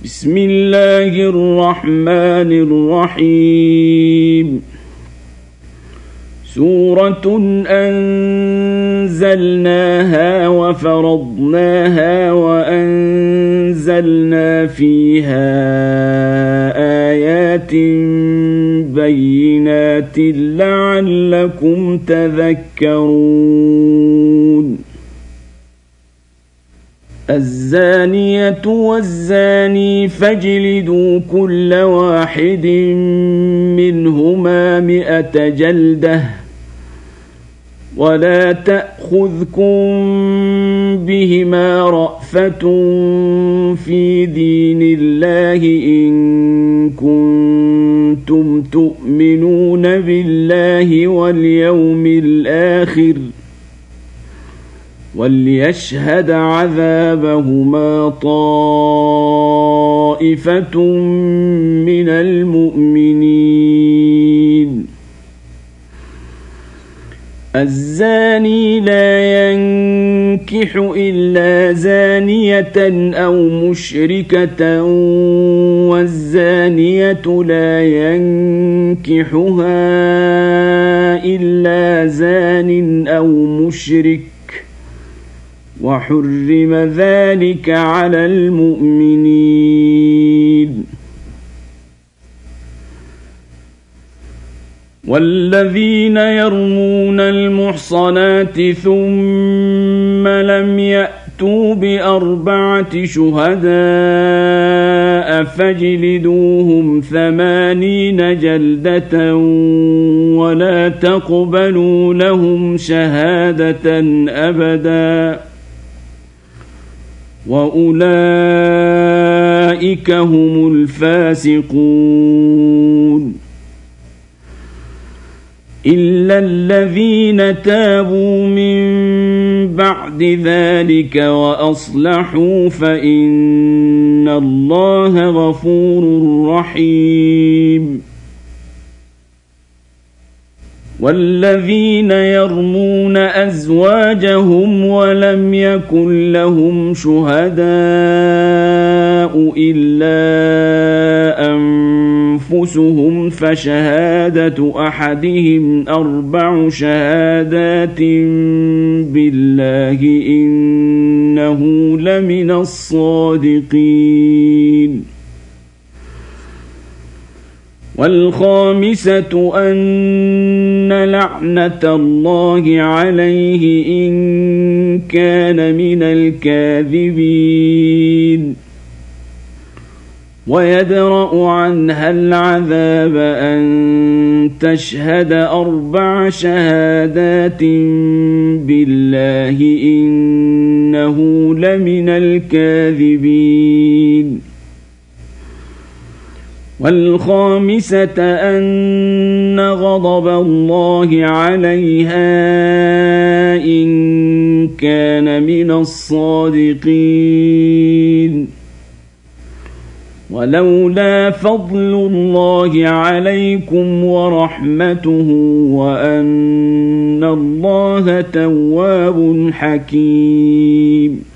بسم الله الرحمن الرحيم سورة أنزلناها وفرضناها وأنزلنا فيها آيات بينات لعلكم تذكرون الزانية والزاني فاجلدوا كل واحد منهما 100 جلدة ولا تأخذكم بهما رأفة في دين الله إن كنتم تؤمنون بالله واليوم الآخر وليشهد عذابهما طائفة من المؤمنين الزاني لا ينكح إلا زانية أو مشركة والزانية لا ينكحها إلا زان أو مشرك وحرم ذلك على المؤمنين والذين يرمون المحصنات ثم لم يأتوا ب4 شهداء فاجلدوهم 80 جلدة ولا تقبلوا لهم شهادة أبدا وأولئك هم الفاسقون إلا الذين تابوا من بعد ذلك وأصلحوا فإن الله غفور رحيم والذين يرمون أزواجهم ولم يكن لهم شهداء إلا أنفسهم فشهادة أحدهم 4 شهادات بالله إنه لمن الصادقين والخامسة أن لعنة الله عليه إن كان من الكاذبين ويدرأ عنها العذاب أن تشهد 4 شهادات بالله إنه لمن الكاذبين والخامسة أن غضب الله عليها إن كان من الصادقين ولولا فضل الله عليكم ورحمته وأن الله تواب حكيم